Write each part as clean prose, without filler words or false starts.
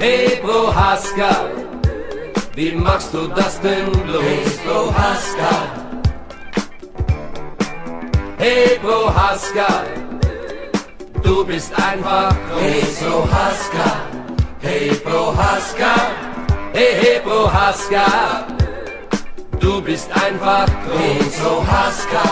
Hey Prohaska, wie machst du das denn bloß? Hey Prohaska, hey Prohaska, du bist einfach hey groß. Prohaska, hey Prohaska, Hey Prohaska, du bist einfach hey groß. Prohaska,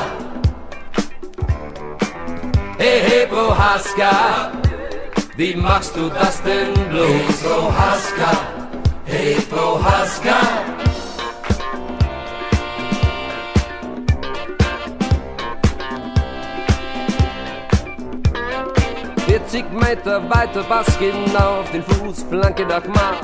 Hey Prohaska, wie machst du das denn hey bloß? Prohaska, hey Prohaska. 40 Meter weiter, Pass genau auf den Fuß, Flanke nach Maß.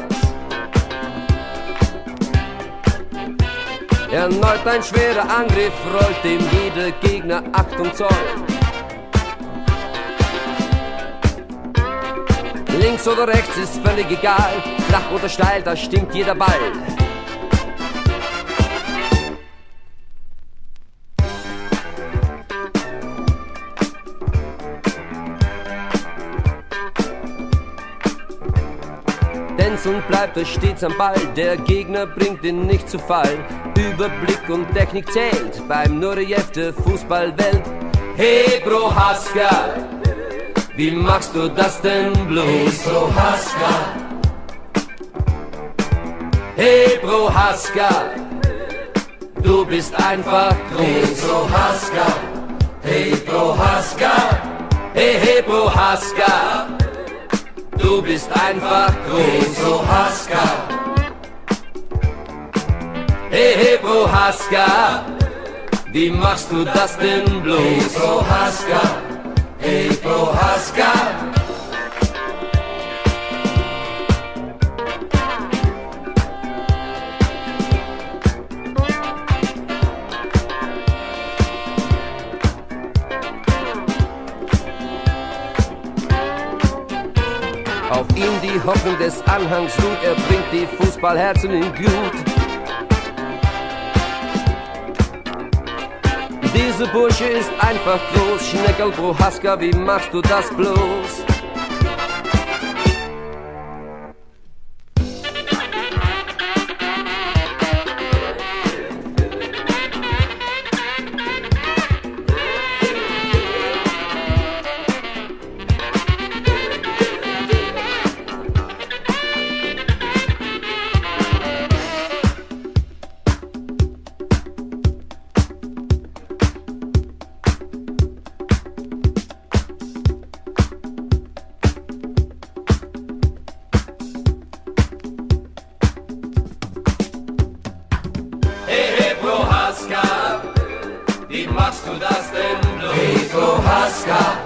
Erneut ein schwerer Angriff, rollt dem jeder Gegner Achtung Zoll. Links oder rechts ist völlig egal, flach oder steil, da stinkt jeder Ball. Tänzt und bleibt er stets am Ball, der Gegner bringt ihn nicht zu Fall. Überblick und Technik zählt beim Nureyev der Fußballwelt. Hey Prohaska, wie machst du das denn Hey bloß? Prohaska, Hey Prohaska, du bist einfach hey groß. Prohaska, hey Prohaska, Hey Prohaska, du bist einfach hey groß. Prohaska, Hey Prohaska, wie machst du das denn hey bloß? Prohaska, hey Prohaska. Auf ihm die Hoffnung des Anhangs ruht, er bringt die Fußballherzen in Glut. Dieser Bursche ist einfach groß, Schneckerl Prohaska, wie machst du das bloß? Hey Prohaska, wie machst du das denn bloß? Hey Prohaska,